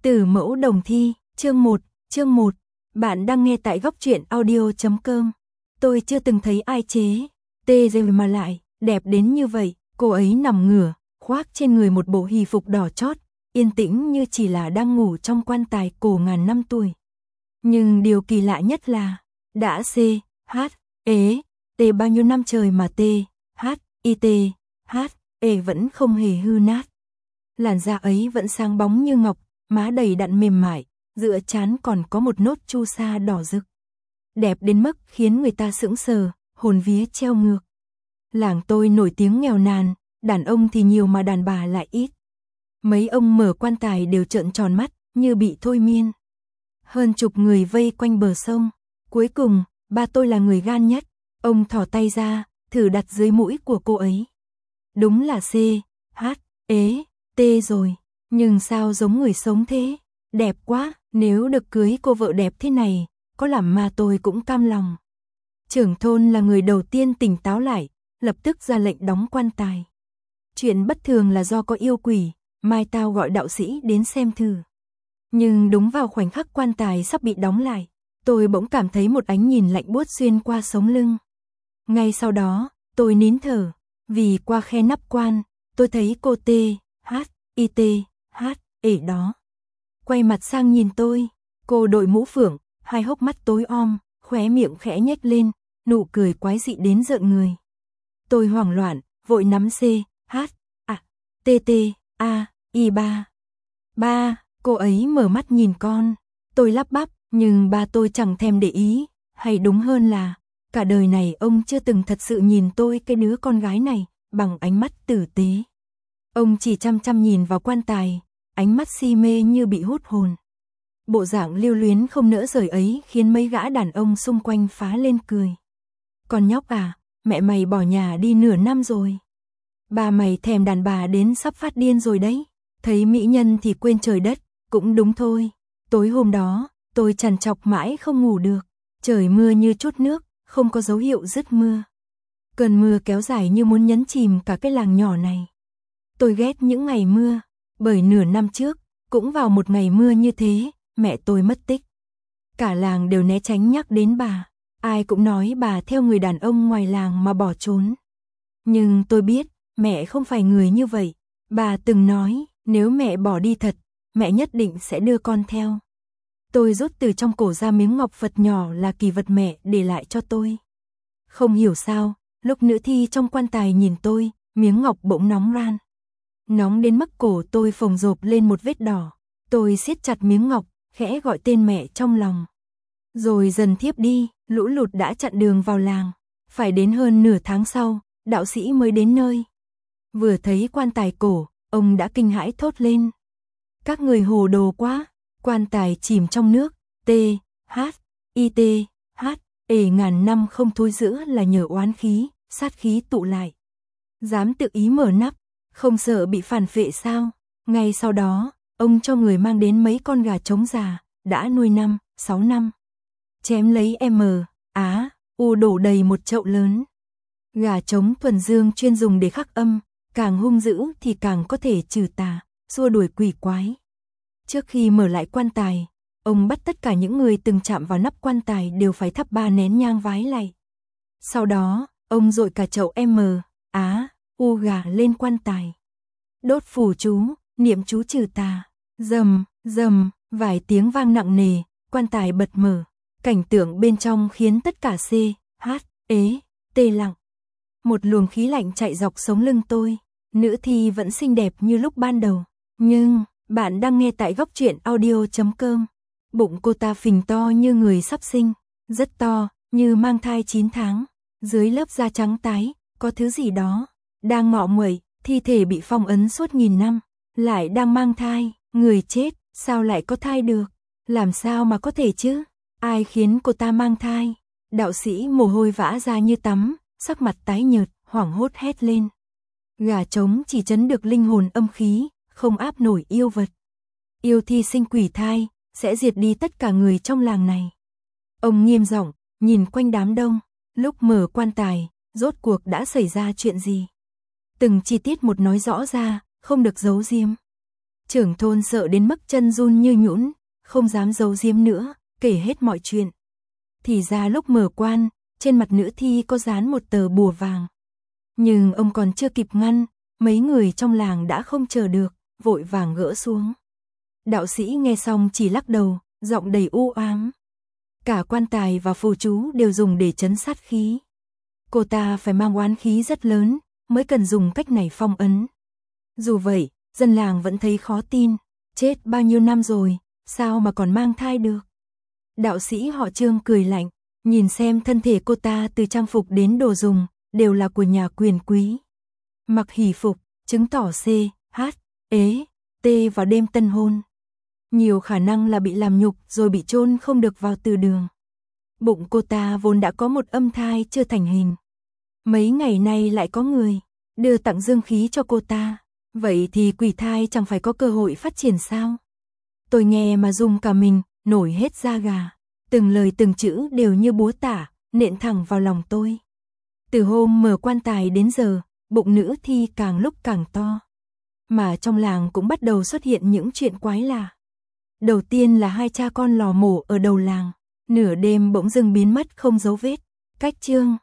Tử mẫu đồng thi, chương 1. Bạn đang nghe tại góc truyện audio.com. Tôi chưa từng thấy ai chế tê rồi mà lại đẹp đến như vậy. Cô ấy nằm ngửa, khoác trên người một bộ hỷ phục đỏ chót, yên tĩnh như chỉ là đang ngủ trong quan tài cổ ngàn năm tuổi. Nhưng điều kỳ lạ nhất là đã bao nhiêu năm trời mà vẫn không hề hư nát. Làn da ấy vẫn sáng bóng như ngọc, má đầy đặn mềm mại, giữa trán còn có một nốt chu sa đỏ rực. Đẹp đến mức khiến người ta sững sờ, hồn vía treo ngược. Làng tôi nổi tiếng nghèo nàn, đàn ông thì nhiều mà đàn bà lại ít. Mấy ông mở quan tài đều trợn tròn mắt, như bị thôi miên. Hơn chục người vây quanh bờ sông. Cuối cùng, ba tôi là người gan nhất. Ông thò tay ra, thử đặt dưới mũi của cô ấy. Đúng là rồi. Nhưng sao giống người sống thế? Đẹp quá, nếu được cưới cô vợ đẹp thế này, có làm ma tôi cũng cam lòng. Trưởng thôn là người đầu tiên tỉnh táo lại, lập tức ra lệnh đóng quan tài. Chuyện bất thường là do có yêu quỷ, mai tao gọi đạo sĩ đến xem thử. Nhưng đúng vào khoảnh khắc quan tài sắp bị đóng lại, tôi bỗng cảm thấy một ánh nhìn lạnh buốt xuyên qua sống lưng. Ngay sau đó, tôi nín thở, vì qua khe nắp quan, tôi thấy cô ở đó. Quay mặt sang nhìn tôi, cô đội mũ phượng, hai hốc mắt tối om, khóe miệng khẽ nhếch lên, nụ cười quái dị đến rợn người. Tôi hoảng loạn, vội nắm ba, cô ấy mở mắt nhìn con. Tôi lắp bắp, nhưng ba tôi chẳng thèm để ý, hay đúng hơn là, cả đời này ông chưa từng thật sự nhìn tôi cái đứa con gái này, bằng ánh mắt tử tế. Ông chỉ chăm chăm nhìn vào quan tài, ánh mắt si mê như bị hút hồn. Bộ dạng lưu luyến không nỡ rời ấy khiến mấy gã đàn ông xung quanh phá lên cười. Con nhóc à, mẹ mày bỏ nhà đi nửa năm rồi. Ba mày thèm đàn bà đến sắp phát điên rồi đấy. Thấy mỹ nhân thì quên trời đất, cũng đúng thôi. Tối hôm đó, tôi trằn trọc mãi không ngủ được. Trời mưa như trút nước, không có dấu hiệu dứt mưa. Cơn mưa kéo dài như muốn nhấn chìm cả cái làng nhỏ này. Tôi ghét những ngày mưa, bởi nửa năm trước, cũng vào một ngày mưa như thế, mẹ tôi mất tích. Cả làng đều né tránh nhắc đến bà, ai cũng nói bà theo người đàn ông ngoài làng mà bỏ trốn. Nhưng tôi biết, mẹ không phải người như vậy. Bà từng nói, nếu mẹ bỏ đi thật, mẹ nhất định sẽ đưa con theo. Tôi rút từ trong cổ ra miếng ngọc Phật nhỏ là kỳ vật mẹ để lại cho tôi. Không hiểu sao, lúc nữ thi trong quan tài nhìn tôi, miếng ngọc bỗng nóng ran. Nóng đến mức cổ tôi phồng rộp lên một vết đỏ. Tôi siết chặt miếng ngọc, khẽ gọi tên mẹ trong lòng. Rồi dần thiếp đi, lũ lụt đã chặn đường vào làng. Phải đến hơn nửa tháng sau, đạo sĩ mới đến nơi. Vừa thấy quan tài cổ, ông đã kinh hãi thốt lên. Các người hồ đồ quá, quan tài chìm trong nước, ngàn năm không thối rữa là nhờ oán khí, sát khí tụ lại. Dám tự ý mở nắp, không sợ bị phản phệ sao? Ngay sau đó, ông cho người mang đến mấy con gà trống già, đã nuôi 6 năm. Chém lấy đổ đầy một chậu lớn. Gà trống thuần dương chuyên dùng để khắc âm, càng hung dữ thì càng có thể trừ tà, xua đuổi quỷ quái. Trước khi mở lại quan tài, ông bắt tất cả những người từng chạm vào nắp quan tài đều phải thắp 3 nén nhang vái lạy. Sau đó, ông dội cả chậu gà lên quan tài. Đốt phù chú, niệm chú trừ tà. Rầm, vài tiếng vang nặng nề, quan tài bật mở. Cảnh tượng bên trong khiến tất cả lặng. Một luồng khí lạnh chạy dọc sống lưng tôi. Nữ thi vẫn xinh đẹp như lúc ban đầu. Nhưng, bạn đang nghe tại góc truyện audio.com. Bụng cô ta phình to như người sắp sinh. Rất to, như mang thai 9 tháng. Dưới lớp da trắng tái, có thứ gì đó đang ngọ nguậy, thi thể bị phong ấn suốt nghìn năm. Lại đang mang thai, người chết, sao lại có thai được? Làm sao mà có thể chứ? Ai khiến cô ta mang thai? Đạo sĩ mồ hôi vã ra như tắm, sắc mặt tái nhợt, hoảng hốt hét lên. Gà trống chỉ trấn được linh hồn âm khí, không áp nổi yêu vật. Yêu thi sinh quỷ thai, sẽ diệt đi tất cả người trong làng này. Ông nghiêm giọng, nhìn quanh đám đông, lúc mở quan tài, rốt cuộc đã xảy ra chuyện gì? Từng chi tiết một nói rõ ra, không được giấu giếm. Trưởng thôn sợ đến mức chân run như nhũn, không dám giấu giếm nữa, kể hết mọi chuyện. Thì ra lúc mở quan, trên mặt nữ thi có dán một tờ bùa vàng. Nhưng ông còn chưa kịp ngăn, mấy người trong làng đã không chờ được, vội vàng gỡ xuống. Đạo sĩ nghe xong chỉ lắc đầu, giọng đầy u ám. Cả quan tài và phù chú đều dùng để trấn sát khí. Cô ta phải mang oán khí rất lớn, mới cần dùng cách này phong ấn. Dù vậy, dân làng vẫn thấy khó tin, chết bao nhiêu năm rồi, sao mà còn mang thai được. Đạo sĩ họ Trương cười lạnh, nhìn xem thân thể cô ta từ trang phục đến đồ dùng, đều là của nhà quyền quý. Mặc hỷ phục, chứng tỏ C, H, ế, T vào đêm tân hôn. Nhiều khả năng là bị làm nhục rồi bị chôn không được vào từ đường. Bụng cô ta vốn đã có một âm thai chưa thành hình. Mấy ngày nay lại có người đưa tặng dương khí cho cô ta. Vậy thì quỷ thai chẳng phải có cơ hội phát triển sao? Tôi nghe mà rung cả mình, nổi hết da gà. Từng lời từng chữ đều như búa tả, nện thẳng vào lòng tôi. Từ hôm mở quan tài đến giờ, bụng nữ thi càng lúc càng to. Mà trong làng cũng bắt đầu xuất hiện những chuyện quái lạ. Đầu tiên là hai cha con lò mổ ở đầu làng, nửa đêm bỗng dưng biến mất không dấu vết. Cách Trương